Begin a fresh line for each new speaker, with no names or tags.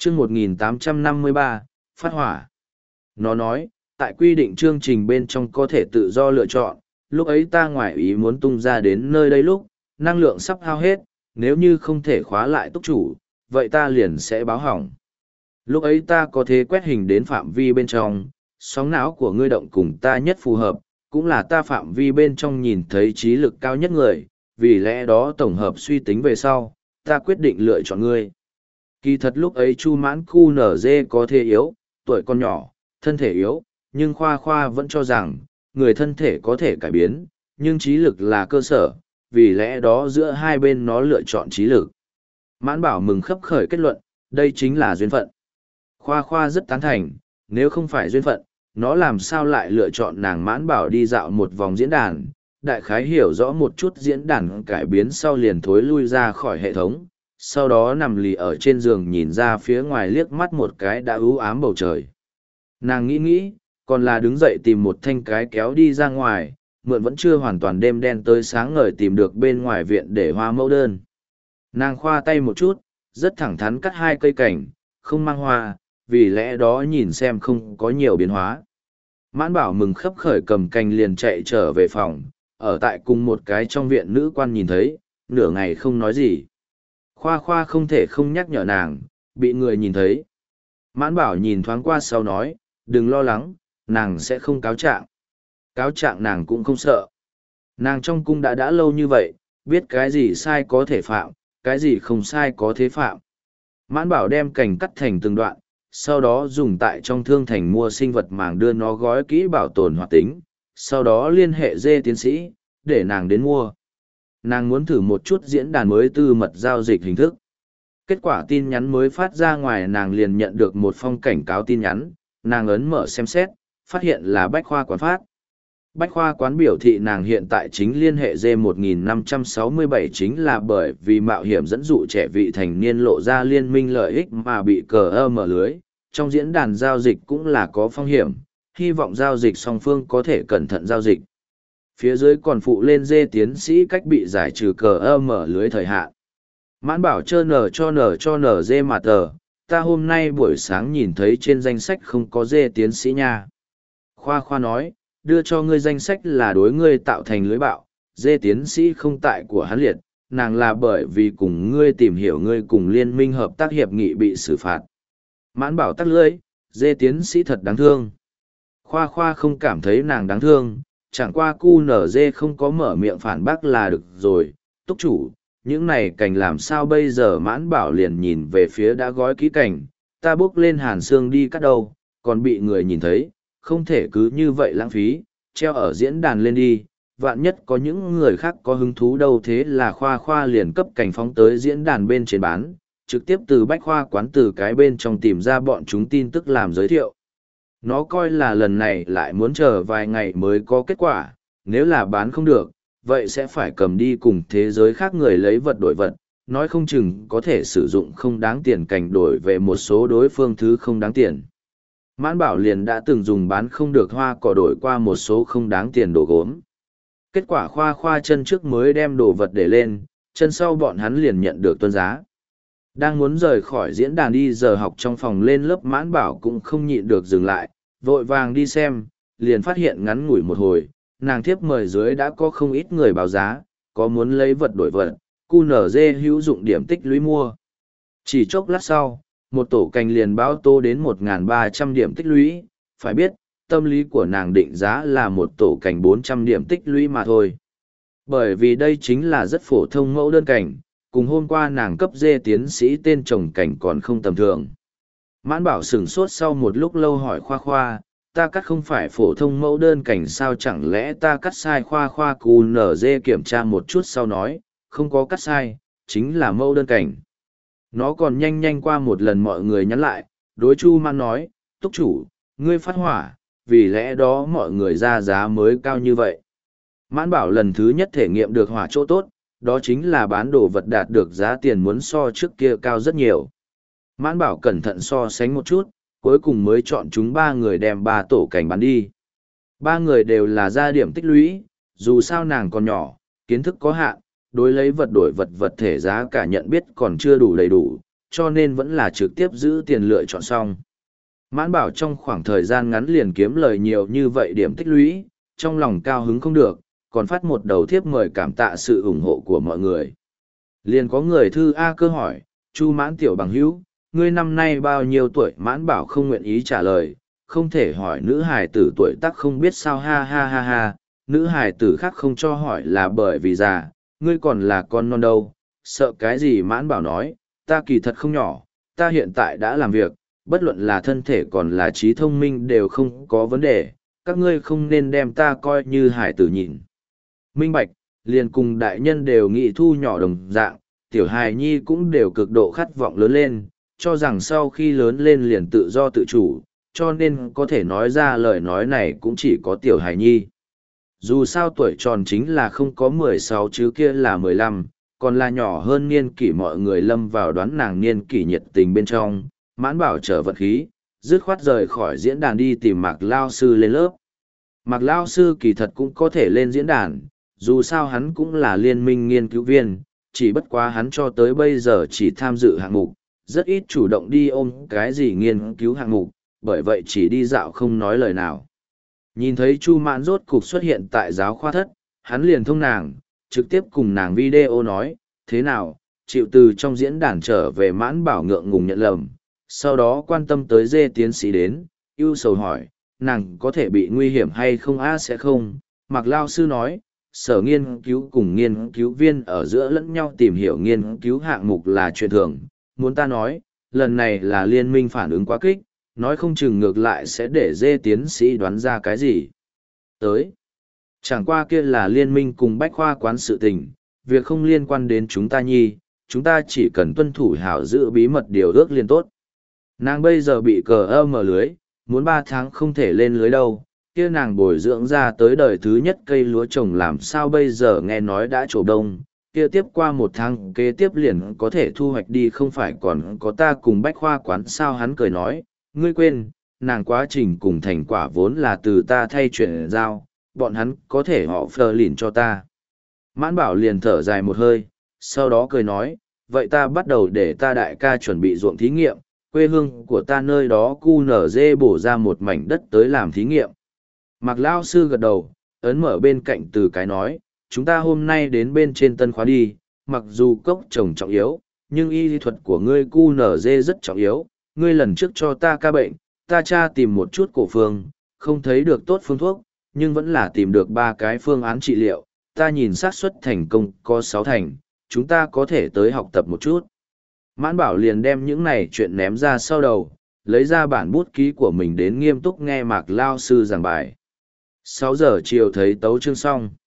chương 1853, phát hỏa. Nó nói, tại quy định chương trình bên trong có thể tự do lựa chọn, lúc ấy ta ngoại ý muốn tung ra đến nơi đây lúc, năng lượng sắp hao hết, nếu như không thể khóa lại túc chủ, vậy ta liền sẽ báo hỏng. Lúc ấy ta có thể quét hình đến phạm vi bên trong, sóng não của ngươi động cùng ta nhất phù hợp, cũng là ta phạm vi bên trong nhìn thấy trí lực cao nhất người, vì lẽ đó tổng hợp suy tính về sau, ta quyết định lựa chọn ngươi. Kỳ thật lúc ấy Chu Mãn Khu NG có thể yếu, tuổi còn nhỏ, thân thể yếu, nhưng Khoa Khoa vẫn cho rằng, người thân thể có thể cải biến, nhưng trí lực là cơ sở, vì lẽ đó giữa hai bên nó lựa chọn trí lực. Mãn Bảo mừng khấp khởi kết luận, đây chính là duyên phận. Khoa Khoa rất tán thành, nếu không phải duyên phận, nó làm sao lại lựa chọn nàng Mãn Bảo đi dạo một vòng diễn đàn, đại khái hiểu rõ một chút diễn đàn cải biến sau liền thối lui ra khỏi hệ thống, sau đó nằm lì ở trên giường nhìn ra phía ngoài liếc mắt một cái đã ưu ám bầu trời. Nàng nghĩ, còn là đứng dậy tìm một thanh cái kéo đi ra ngoài, mượn vẫn chưa hoàn toàn đêm đen tới sáng ngời tìm được bên ngoài viện để hoa mẫu đơn. Nàng khoa tay một chút, rất thẳng thắn cắt hai cây cảnh, không mang hoa, vì lẽ đó nhìn xem không có nhiều biến hóa. Mãn Bảo mừng khấp khởi cầm cành liền chạy trở về phòng, ở tại cùng một cái trong viện nữ quan nhìn thấy, nửa ngày không nói gì. Khoa Khoa không thể không nhắc nhở nàng, bị người nhìn thấy. Mãn Bảo nhìn thoáng qua sau nói, đừng lo lắng, nàng sẽ không cáo trạng. Cáo trạng nàng cũng không sợ. Nàng trong cung đã lâu như vậy, biết cái gì sai có thể phạm, cái gì không sai có thế phạm. Mãn Bảo đem cành cắt thành từng đoạn, sau đó dùng tại trong thương thành mua sinh vật màng đưa nó gói kỹ bảo tồn hoạt tính, sau đó liên hệ dê tiến sĩ, để nàng đến mua. Nàng muốn thử một chút diễn đàn mới tư mật giao dịch hình thức. Kết quả tin nhắn mới phát ra ngoài nàng liền nhận được một phong cảnh cáo tin nhắn, nàng ấn mở xem xét, phát hiện là Bách Khoa Quán phát. Bách Khoa Quán biểu thị nàng hiện tại chính liên hệ D1567 chính là bởi vì mạo hiểm dẫn dụ trẻ vị thành niên lộ ra liên minh lợi ích mà bị cờ mở lưới. Trong diễn đàn giao dịch cũng là có phong hiểm, hy vọng giao dịch song phương có thể cẩn thận giao dịch. Phía dưới còn phụ lên dê tiến sĩ cách bị giải trừ cờ mở lưới thời hạn. Mãn Bảo chơ nở cho nở dê mà tờ, ta hôm nay buổi sáng nhìn thấy trên danh sách không có dê tiến sĩ nha. Khoa Khoa nói, đưa cho ngươi danh sách là đối ngươi tạo thành lưới bạo, dê tiến sĩ không tại của hắn liệt, nàng là bởi vì cùng ngươi tìm hiểu ngươi cùng liên minh hợp tác hiệp nghị bị xử phạt. Mãn Bảo tắc lưỡi, dê tiến sĩ thật đáng thương. Khoa Khoa không cảm thấy nàng đáng thương, chẳng qua cu nở dê không có mở miệng phản bác là được rồi, túc chủ, những này cành làm sao bây giờ. Mãn Bảo liền nhìn về phía đã gói kỹ cành, ta bước lên hàn xương đi cắt đầu, còn bị người nhìn thấy, không thể cứ như vậy lãng phí, treo ở diễn đàn lên đi, vạn nhất có những người khác có hứng thú đâu. Thế là Khoa Khoa liền cấp cành phóng tới diễn đàn bên trên bán, trực tiếp từ Bách Khoa Quán từ cái bên trong tìm ra bọn chúng tin tức làm giới thiệu. Nó coi là lần này lại muốn chờ vài ngày mới có kết quả, nếu là bán không được, vậy sẽ phải cầm đi cùng thế giới khác người lấy vật đổi vật, nói không chừng có thể sử dụng không đáng tiền cành đổi về một số đối phương thứ không đáng tiền. Mãn Bảo liền đã từng dùng bán không được hoa cỏ đổi qua một số không đáng tiền đồ gốm. Kết quả Khoa Khoa chân trước mới đem đồ vật để lên, chân sau bọn hắn liền nhận được tuân giá. Đang muốn rời khỏi diễn đàn đi giờ học trong phòng lên lớp, Mãn Bảo cũng không nhịn được dừng lại, vội vàng đi xem, liền phát hiện ngắn ngủi một hồi, nàng thiếp mời dưới đã có không ít người báo giá, có muốn lấy vật đổi vật, QNZ hữu dụng điểm tích lũy mua. Chỉ chốc lát sau, một tổ cành liền báo tô đến 1.300 điểm tích lũy, phải biết, tâm lý của nàng định giá là một tổ cành 400 điểm tích lũy mà thôi. Bởi vì đây chính là rất phổ thông mẫu đơn cành, cùng hôm qua nàng cấp dê tiến sĩ tên trồng cành còn không tầm thường. Mãn Bảo sửng sốt sau một lúc lâu hỏi Khoa Khoa, ta cắt không phải phổ thông mẫu đơn cành sao, chẳng lẽ ta cắt sai? Khoa Khoa cù nở dê kiểm tra một chút sau nói, không có cắt sai, chính là mẫu đơn cành. Nó còn nhanh qua một lần mọi người nhắn lại, đối Chu Mãn nói, túc chủ, ngươi phát hỏa, vì lẽ đó mọi người ra giá mới cao như vậy. Mãn Bảo lần thứ nhất thể nghiệm được hỏa chỗ tốt, đó chính là bán đồ vật đạt được giá tiền muốn so trước kia cao rất nhiều. Mãn Bảo cẩn thận so sánh một chút, cuối cùng mới chọn chúng 3 người đem 3 tổ cành bán đi. 3 người đều là ra điểm tích lũy, dù sao nàng còn nhỏ, kiến thức có hạn, đối lấy vật đổi vật vật thể giá cả nhận biết còn chưa đủ đầy đủ, cho nên vẫn là trực tiếp giữ tiền lựa chọn xong. Mãn Bảo trong khoảng thời gian ngắn liền kiếm lời nhiều như vậy điểm tích lũy, trong lòng cao hứng không được, còn phát một đầu thiếp mời cảm tạ sự ủng hộ của mọi người. Liền có người thư A Cơ hỏi, Chu Mãn tiểu bằng hữu, ngươi năm nay bao nhiêu tuổi? Mãn Bảo không nguyện ý trả lời, không thể hỏi nữ hài tử tuổi tác không biết sao, ha ha ha ha, nữ hài tử khác không cho hỏi là bởi vì già, ngươi còn là con non đâu, sợ cái gì? Mãn Bảo nói, ta kỳ thật không nhỏ, ta hiện tại đã làm việc, bất luận là thân thể còn là trí thông minh đều không có vấn đề, các ngươi không nên đem ta coi như hài tử nhìn. Minh bạch, liền cùng đại nhân đều nghị thu nhỏ đồng dạng, tiểu hài nhi cũng đều cực độ khát vọng lớn lên, cho rằng sau khi lớn lên liền tự do tự chủ, cho nên có thể nói ra lời nói này cũng chỉ có tiểu hài nhi. Dù sao tuổi tròn chính là không có 16 chứ kia là 15, còn là nhỏ hơn niên kỷ, mọi người lâm vào đoán nàng niên kỷ nhiệt tình bên trong. Mãn Bảo trở vật khí, dứt khoát rời khỏi diễn đàn đi tìm Mạc Lao Sư lên lớp. Mạc Lao Sư kỳ thật cũng có thể lên diễn đàn, dù sao hắn cũng là liên minh nghiên cứu viên, chỉ bất quá hắn cho tới bây giờ chỉ tham dự hạng mục, rất ít chủ động đi ôm cái gì nghiên cứu hạng mục, bởi vậy chỉ đi dạo không nói lời nào. Nhìn thấy Chu Mãn rốt cục xuất hiện tại giáo khoa thất, hắn liền thông nàng, trực tiếp cùng nàng video nói, thế nào, chịu từ trong diễn đàn trở về? Mãn Bảo ngượng ngùng nhận lầm, sau đó quan tâm tới Dê tiến sĩ đến, ưu sầu hỏi, nàng có thể bị nguy hiểm hay không? Sẽ không. Mạc Lao Sư nói, sở nghiên cứu cùng nghiên cứu viên ở giữa lẫn nhau tìm hiểu nghiên cứu hạng mục là chuyện thường, muốn ta nói, lần này là liên minh phản ứng quá kích, nói không chừng ngược lại sẽ để Dê tiến sĩ đoán ra cái gì tới. Chẳng qua kia là liên minh cùng bách khoa quán sự tình, việc không liên quan đến chúng ta nhi, chúng ta chỉ cần tuân thủ hảo giữ bí mật điều ước liên tốt. Nàng bây giờ bị cờ mở lưới, muốn 3 tháng không thể lên lưới đâu, kia nàng bồi dưỡng ra tới đời thứ nhất cây lúa trồng làm sao bây giờ? Nghe nói đã trổ đông, kia tiếp qua 1 tháng kế tiếp liền có thể thu hoạch đi, không phải còn có ta cùng bách khoa quán sao? Hắn cười nói, ngươi quên, nàng quá trình cùng thành quả vốn là từ ta thay chuyển giao, bọn hắn có thể họ phờ lìn cho ta. Mãn Bảo liền thở dài một hơi, sau đó cười nói, vậy ta bắt đầu để ta đại ca chuẩn bị ruộng thí nghiệm, quê hương của ta nơi đó QNZ bổ ra một mảnh đất tới làm thí nghiệm. Mạc Lao Sư gật đầu, ấn mở bên cạnh từ cái nói, chúng ta hôm nay đến bên trên tân khóa đi, mặc dù cốc trồng trọng yếu, nhưng y lý thuật của ngươi QNZ rất trọng yếu, ngươi lần trước cho ta ca bệnh, ta tra tìm một chút cổ phương, không thấy được tốt phương thuốc, nhưng vẫn là tìm được 3 cái phương án trị liệu, ta nhìn xác suất thành công có 6 thành, chúng ta có thể tới học tập một chút. Mãn Bảo liền đem những này chuyện ném ra sau đầu, lấy ra bản bút ký của mình đến nghiêm túc nghe Mạc Lao Sư giảng bài. 6 giờ chiều thấy tấu chương xong.